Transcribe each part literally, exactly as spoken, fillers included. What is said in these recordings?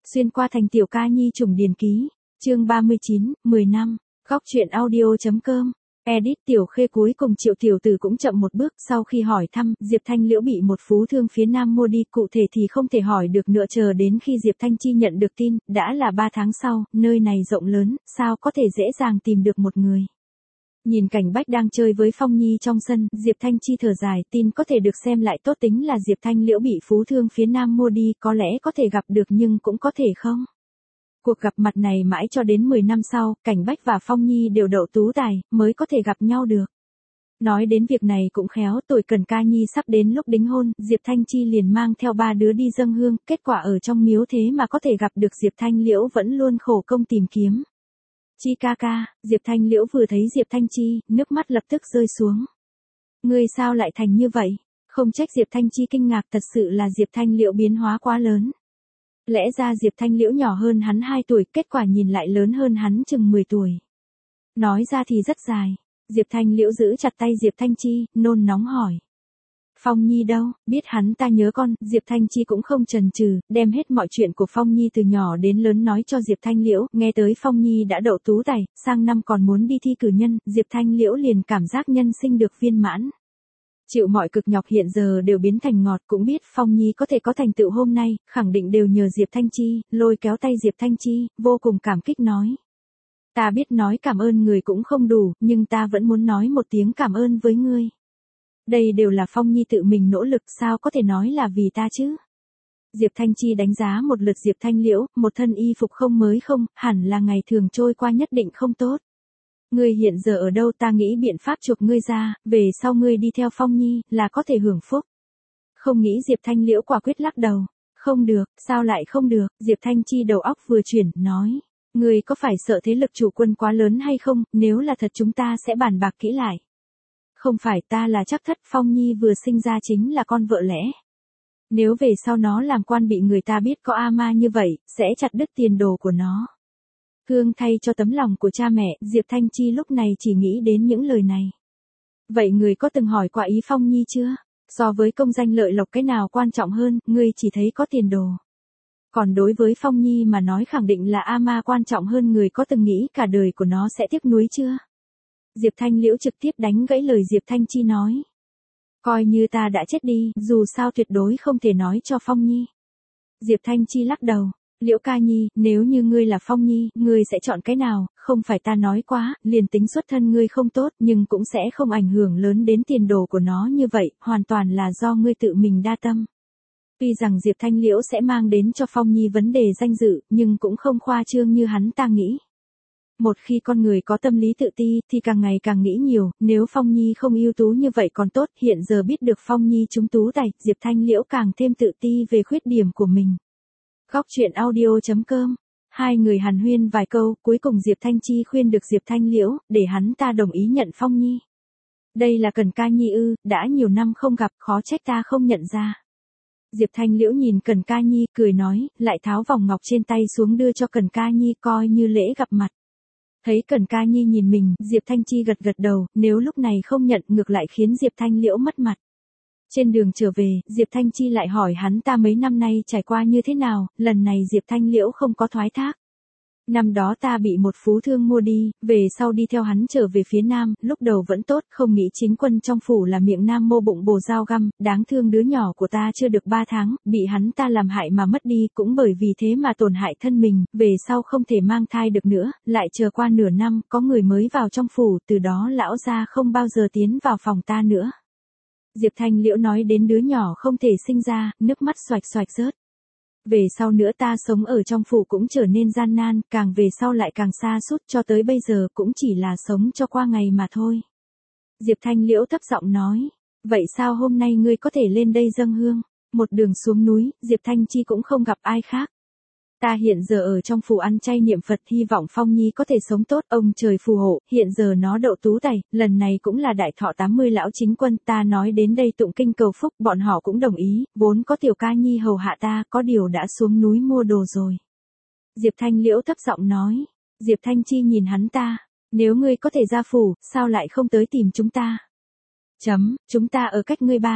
Xuyên qua thành tiểu ca nhi trùng điền ký, chương ba mươi chín, mười năm, góc truyện audio.com. Edit Tiểu Khê cuối cùng Triệu tiểu tử cũng chậm một bước, sau khi hỏi thăm, Diệp Thanh Liễu bị một phú thương phía Nam mua đi, cụ thể thì không thể hỏi được nữa, chờ đến khi Diệp Thanh Chi nhận được tin, đã là ba tháng sau, nơi này rộng lớn, sao có thể dễ dàng tìm được một người. Nhìn Cảnh Bách đang chơi với Phong Nhi trong sân, Diệp Thanh Chi thở dài, tin có thể được xem lại tốt, tính là Diệp Thanh Liễu bị phú thương phía Nam mua đi, có lẽ có thể gặp được nhưng cũng có thể không. Cuộc gặp mặt này mãi cho đến mười năm sau, Cảnh Bách và Phong Nhi đều đậu tú tài, mới có thể gặp nhau được. Nói đến việc này cũng khéo, tuổi Cần Ca Nhi sắp đến lúc đính hôn, Diệp Thanh Chi liền mang theo ba đứa đi dâng hương, kết quả ở trong miếu thế mà có thể gặp được Diệp Thanh Liễu vẫn luôn khổ công tìm kiếm. Chi ca ca, Diệp Thanh Liễu vừa thấy Diệp Thanh Chi, nước mắt lập tức rơi xuống. Ngươi sao lại thành như vậy? Không trách Diệp Thanh Chi kinh ngạc, thật sự là Diệp Thanh Liễu biến hóa quá lớn. Lẽ ra Diệp Thanh Liễu nhỏ hơn hắn hai tuổi, kết quả nhìn lại lớn hơn hắn chừng mười tuổi. Nói ra thì rất dài. Diệp Thanh Liễu giữ chặt tay Diệp Thanh Chi, nôn nóng hỏi. Phong Nhi đâu, biết hắn ta nhớ con, Diệp Thanh Chi cũng không chần chừ, đem hết mọi chuyện của Phong Nhi từ nhỏ đến lớn nói cho Diệp Thanh Liễu, nghe tới Phong Nhi đã đậu tú tài, sang năm còn muốn đi thi cử nhân, Diệp Thanh Liễu liền cảm giác nhân sinh được viên mãn. Chịu mọi cực nhọc hiện giờ đều biến thành ngọt, cũng biết Phong Nhi có thể có thành tựu hôm nay, khẳng định đều nhờ Diệp Thanh Chi, lôi kéo tay Diệp Thanh Chi, vô cùng cảm kích nói. Ta biết nói cảm ơn người cũng không đủ, nhưng ta vẫn muốn nói một tiếng cảm ơn với ngươi. Đây đều là Phong Nhi tự mình nỗ lực, sao có thể nói là vì ta chứ? Diệp Thanh Chi đánh giá một lượt Diệp Thanh Liễu, một thân y phục không mới không, hẳn là ngày thường trôi qua nhất định không tốt. Ngươi hiện giờ ở đâu, ta nghĩ biện pháp chuộc ngươi ra, về sau ngươi đi theo Phong Nhi, là có thể hưởng phúc. Không nghĩ Diệp Thanh Liễu quả quyết lắc đầu. Không được, sao lại không được, Diệp Thanh Chi đầu óc vừa chuyển, nói. Ngươi có phải sợ thế lực chủ quân quá lớn hay không, nếu là thật chúng ta sẽ bàn bạc kỹ lại. Không phải, ta là chắc thất, Phong Nhi vừa sinh ra chính là con vợ lẽ. Nếu về sau nó làm quan bị người ta biết có A Ma như vậy, sẽ chặt đứt tiền đồ của nó. Cương thay cho tấm lòng của cha mẹ, Diệp Thanh Chi lúc này chỉ nghĩ đến những lời này. Vậy người có từng hỏi qua ý Phong Nhi chưa? So với công danh lợi lộc cái nào quan trọng hơn, ngươi chỉ thấy có tiền đồ. Còn đối với Phong Nhi mà nói khẳng định là A Ma quan trọng hơn, người có từng nghĩ cả đời của nó sẽ tiếc nuối chưa? Diệp Thanh Liễu trực tiếp đánh gãy lời Diệp Thanh Chi nói. Coi như ta đã chết đi, dù sao tuyệt đối không thể nói cho Phong Nhi. Diệp Thanh Chi lắc đầu. Liễu ca nhi, nếu như ngươi là Phong Nhi, ngươi sẽ chọn cái nào? Không phải ta nói quá, liền tính xuất thân ngươi không tốt, nhưng cũng sẽ không ảnh hưởng lớn đến tiền đồ của nó như vậy, hoàn toàn là do ngươi tự mình đa tâm. Tuy rằng Diệp Thanh Liễu sẽ mang đến cho Phong Nhi vấn đề danh dự, nhưng cũng không khoa trương như hắn ta nghĩ. Một khi con người có tâm lý tự ti, thì càng ngày càng nghĩ nhiều, nếu Phong Nhi không ưu tú như vậy còn tốt, hiện giờ biết được Phong Nhi trúng tú tài, Diệp Thanh Liễu càng thêm tự ti về khuyết điểm của mình. Góc truyện audio.com. Hai người hàn huyên vài câu, cuối cùng Diệp Thanh Chi khuyên được Diệp Thanh Liễu, để hắn ta đồng ý nhận Phong Nhi. Đây là Cần Ca Nhi ư, đã nhiều năm không gặp, khó trách ta không nhận ra. Diệp Thanh Liễu nhìn Cần Ca Nhi, cười nói, lại tháo vòng ngọc trên tay xuống đưa cho Cần Ca Nhi coi như lễ gặp mặt. Thấy Cần Ca Nhi nhìn mình, Diệp Thanh Chi gật gật đầu, nếu lúc này không nhận ngược lại khiến Diệp Thanh Liễu mất mặt. Trên đường trở về, Diệp Thanh Chi lại hỏi hắn ta mấy năm nay trải qua như thế nào, lần này Diệp Thanh Liễu không có thoái thác. Năm đó ta bị một phú thương mua đi, về sau đi theo hắn trở về phía Nam, lúc đầu vẫn tốt, không nghĩ chính quân trong phủ là miệng Nam mô bụng bồ dao găm, đáng thương đứa nhỏ của ta chưa được ba tháng, bị hắn ta làm hại mà mất đi, cũng bởi vì thế mà tổn hại thân mình, về sau không thể mang thai được nữa, lại chờ qua nửa năm, có người mới vào trong phủ, từ đó lão gia không bao giờ tiến vào phòng ta nữa. Diệp Thanh Liễu nói đến đứa nhỏ không thể sinh ra, nước mắt xoạch xoạch rớt. Về sau nữa ta sống ở trong phủ cũng trở nên gian nan, càng về sau lại càng xa sút, cho tới bây giờ cũng chỉ là sống cho qua ngày mà thôi. Diệp Thanh Liễu thấp giọng nói, vậy sao hôm nay ngươi có thể lên đây dâng hương? Một đường xuống núi, Diệp Thanh Chi cũng không gặp ai khác. Ta hiện giờ ở trong phủ ăn chay niệm Phật, hy vọng Phong Nhi có thể sống tốt, ông trời phù hộ, hiện giờ nó đậu tú tài, lần này cũng là đại thọ tám mươi lão chính quân, ta nói đến đây tụng kinh cầu phúc, bọn họ cũng đồng ý, vốn có Tiểu Ca Nhi hầu hạ ta, có điều đã xuống núi mua đồ rồi. Diệp Thanh Liễu thấp giọng nói. Diệp Thanh Chi nhìn hắn ta, nếu ngươi có thể ra phủ, sao lại không tới tìm chúng ta? Chấm, chúng ta ở cách ngươi ba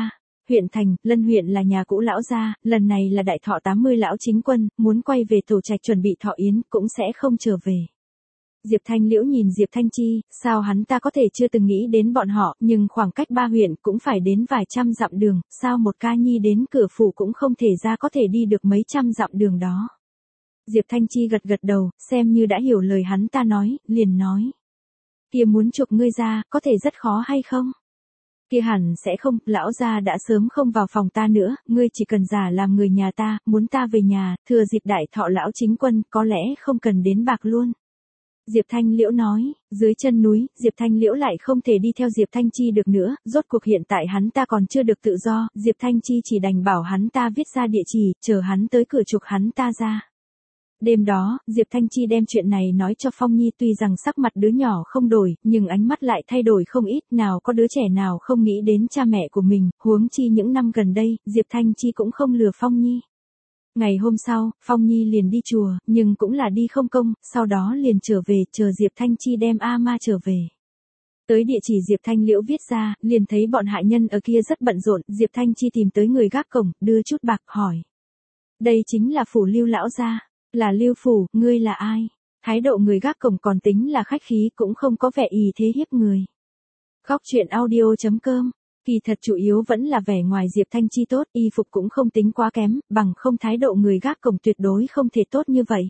Huyện thành, Lân huyện là nhà cũ lão gia, lần này là đại thọ tám mươi lão chính quân, muốn quay về tổ trạch chuẩn bị thọ yến, cũng sẽ không trở về. Diệp Thanh Liễu nhìn Diệp Thanh Chi, sao hắn ta có thể chưa từng nghĩ đến bọn họ, nhưng khoảng cách ba huyện cũng phải đến vài trăm dặm đường, sao một ca nhi đến cửa phủ cũng không thể ra có thể đi được mấy trăm dặm đường đó. Diệp Thanh Chi gật gật đầu, xem như đã hiểu lời hắn ta nói, liền nói. Kia muốn chuộc ngươi ra, có thể rất khó hay không? Kia hẳn sẽ không, lão gia đã sớm không vào phòng ta nữa, ngươi chỉ cần giả làm người nhà ta, muốn ta về nhà, thừa dịp đại thọ lão chính quân, có lẽ không cần đến bạc luôn. Diệp Thanh Liễu nói, dưới chân núi, Diệp Thanh Liễu lại không thể đi theo Diệp Thanh Chi được nữa, rốt cuộc hiện tại hắn ta còn chưa được tự do, Diệp Thanh Chi chỉ đành bảo hắn ta viết ra địa chỉ, chờ hắn tới cửa chuộc hắn ta ra. Đêm đó, Diệp Thanh Chi đem chuyện này nói cho Phong Nhi, tuy rằng sắc mặt đứa nhỏ không đổi, nhưng ánh mắt lại thay đổi không ít, nào có đứa trẻ nào không nghĩ đến cha mẹ của mình, huống chi những năm gần đây, Diệp Thanh Chi cũng không lừa Phong Nhi. Ngày hôm sau, Phong Nhi liền đi chùa, nhưng cũng là đi không công, sau đó liền trở về, chờ Diệp Thanh Chi đem A Ma trở về. Tới địa chỉ Diệp Thanh Liễu viết ra, liền thấy bọn hại nhân ở kia rất bận rộn, Diệp Thanh Chi tìm tới người gác cổng, đưa chút bạc, hỏi. Đây chính là phủ Lưu lão gia. Là Lưu phủ, ngươi là ai? Thái độ người gác cổng còn tính là khách khí, cũng không có vẻ ý thế hiếp người. Khóc chuyện audio chấm com. Kỳ thật chủ yếu vẫn là vẻ ngoài Diệp Thanh Chi tốt, y phục cũng không tính quá kém, bằng không thái độ người gác cổng tuyệt đối không thể tốt như vậy.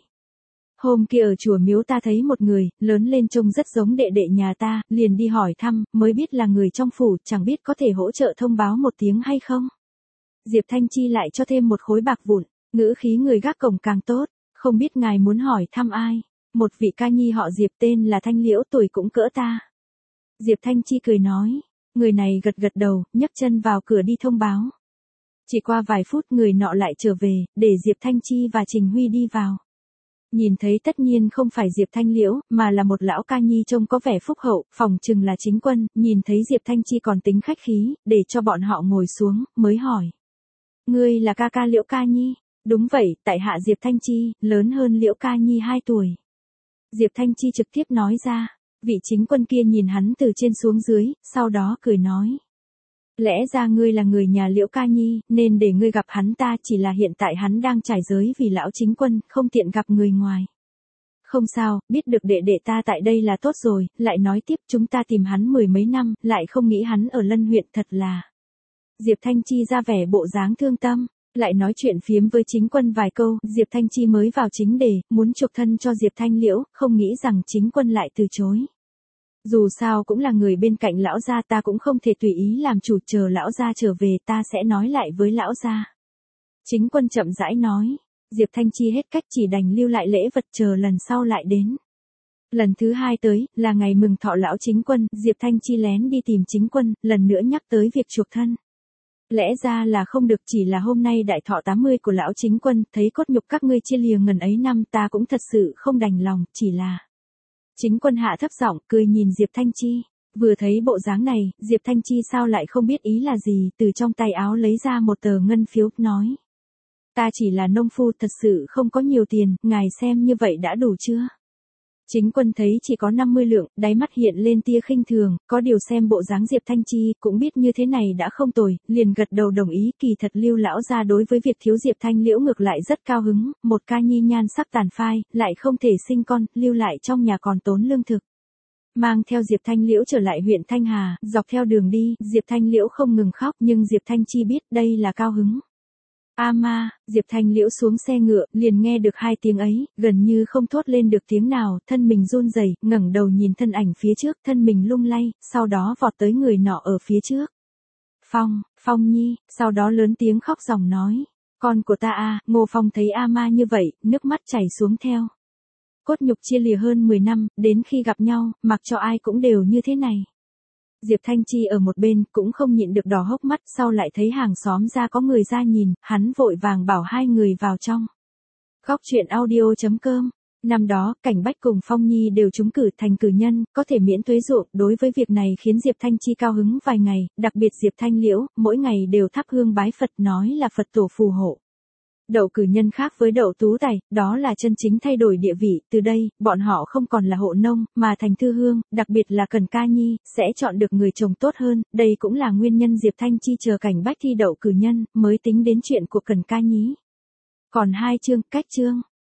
Hôm kia ở chùa miếu ta thấy một người, lớn lên trông rất giống đệ đệ nhà ta, liền đi hỏi thăm, mới biết là người trong phủ, chẳng biết có thể hỗ trợ thông báo một tiếng hay không. Diệp Thanh Chi lại cho thêm một khối bạc vụn, ngữ khí người gác cổng càng tốt. Không biết ngài muốn hỏi thăm ai? Một vị ca nhi họ Diệp tên là Thanh Liễu, tuổi cũng cỡ ta. Diệp Thanh Chi cười nói. Người này gật gật đầu, nhấc chân vào cửa đi thông báo. Chỉ qua vài phút người nọ lại trở về, để Diệp Thanh Chi và Trình Huy đi vào. Nhìn thấy tất nhiên không phải Diệp Thanh Liễu, mà là một lão ca nhi trông có vẻ phúc hậu, phòng chừng là chính quân, nhìn thấy Diệp Thanh Chi còn tính khách khí, để cho bọn họ ngồi xuống, mới hỏi. Ngươi là ca ca Liễu ca nhi? Đúng vậy, tại hạ Diệp Thanh Chi, lớn hơn Liễu ca nhi hai tuổi. Diệp Thanh Chi trực tiếp nói ra, vị chính quân kia nhìn hắn từ trên xuống dưới, sau đó cười nói. Lẽ ra ngươi là người nhà Liễu ca nhi, nên để ngươi gặp hắn ta, chỉ là hiện tại hắn đang trải giới vì lão chính quân, không tiện gặp người ngoài. Không sao, biết được đệ đệ ta tại đây là tốt rồi, lại nói tiếp chúng ta tìm hắn mười mấy năm, lại không nghĩ hắn ở Lân huyện, thật là. Diệp Thanh Chi ra vẻ bộ dáng thương tâm. Lại nói chuyện phiếm với chính quân vài câu, Diệp Thanh Chi mới vào chính đề, muốn chuộc thân cho Diệp Thanh Liễu, không nghĩ rằng chính quân lại từ chối. Dù sao cũng là người bên cạnh lão gia, ta cũng không thể tùy ý làm chủ, chờ lão gia trở về ta sẽ nói lại với lão gia. Chính quân chậm rãi nói, Diệp Thanh Chi hết cách chỉ đành lưu lại lễ vật chờ lần sau lại đến. Lần thứ hai tới, là ngày mừng thọ lão chính quân, Diệp Thanh Chi lén đi tìm chính quân, lần nữa nhắc tới việc chuộc thân. Lẽ ra là không được, chỉ là hôm nay đại thọ tám mươi của lão chính quân, thấy cốt nhục các ngươi chia lìa ngần ấy năm, ta cũng thật sự không đành lòng, chỉ là. Chính quân hạ thấp giọng, cười nhìn Diệp Thanh Chi. Vừa thấy bộ dáng này, Diệp Thanh Chi sao lại không biết ý là gì, từ trong tay áo lấy ra một tờ ngân phiếu, nói. Ta chỉ là nông phu, thật sự không có nhiều tiền, ngài xem như vậy đã đủ chưa? Chính quân thấy chỉ có năm mươi lượng, đáy mắt hiện lên tia khinh thường, có điều xem bộ dáng Diệp Thanh Chi, cũng biết như thế này đã không tồi, liền gật đầu đồng ý. Kỳ thật Lưu lão gia đối với việc thiếu Diệp Thanh Liễu ngược lại rất cao hứng, một ca nhi nhan sắc tàn phai, lại không thể sinh con, lưu lại trong nhà còn tốn lương thực. Mang theo Diệp Thanh Liễu trở lại huyện Thanh Hà, dọc theo đường đi, Diệp Thanh Liễu không ngừng khóc, nhưng Diệp Thanh Chi biết đây là cao hứng. A ma, Diệp Thanh Liễu xuống xe ngựa, liền nghe được hai tiếng ấy, gần như không thốt lên được tiếng nào, thân mình run rẩy, ngẩng đầu nhìn thân ảnh phía trước, thân mình lung lay, sau đó vọt tới người nọ ở phía trước. Phong, Phong Nhi, sau đó lớn tiếng khóc ròng nói, con của ta a. Ngô Phong thấy A ma như vậy, nước mắt chảy xuống theo. Cốt nhục chia lìa hơn mười năm, đến khi gặp nhau, mặc cho ai cũng đều như thế này. Diệp Thanh Chi ở một bên, cũng không nhịn được đỏ hốc mắt, sau lại thấy hàng xóm ra có người ra nhìn, hắn vội vàng bảo hai người vào trong. Khóc chuyện audio chấm com. Năm đó, Cảnh Bách cùng Phong Nhi đều trúng cử thành cử nhân, có thể miễn thuế ruộng, đối với việc này khiến Diệp Thanh Chi cao hứng vài ngày, đặc biệt Diệp Thanh Liễu, mỗi ngày đều thắp hương bái Phật, nói là Phật tổ phù hộ. Đậu Cử Nhân khác với Đậu Tú Tài, đó là chân chính thay đổi địa vị, từ đây, bọn họ không còn là hộ nông, mà thành thư hương, đặc biệt là Cần Ca Nhi, sẽ chọn được người chồng tốt hơn, đây cũng là nguyên nhân Diệp Thanh Chi chờ cảnh bách thi Đậu Cử Nhân, mới tính đến chuyện của Cần Ca Nhí. Còn hai chương, cách chương.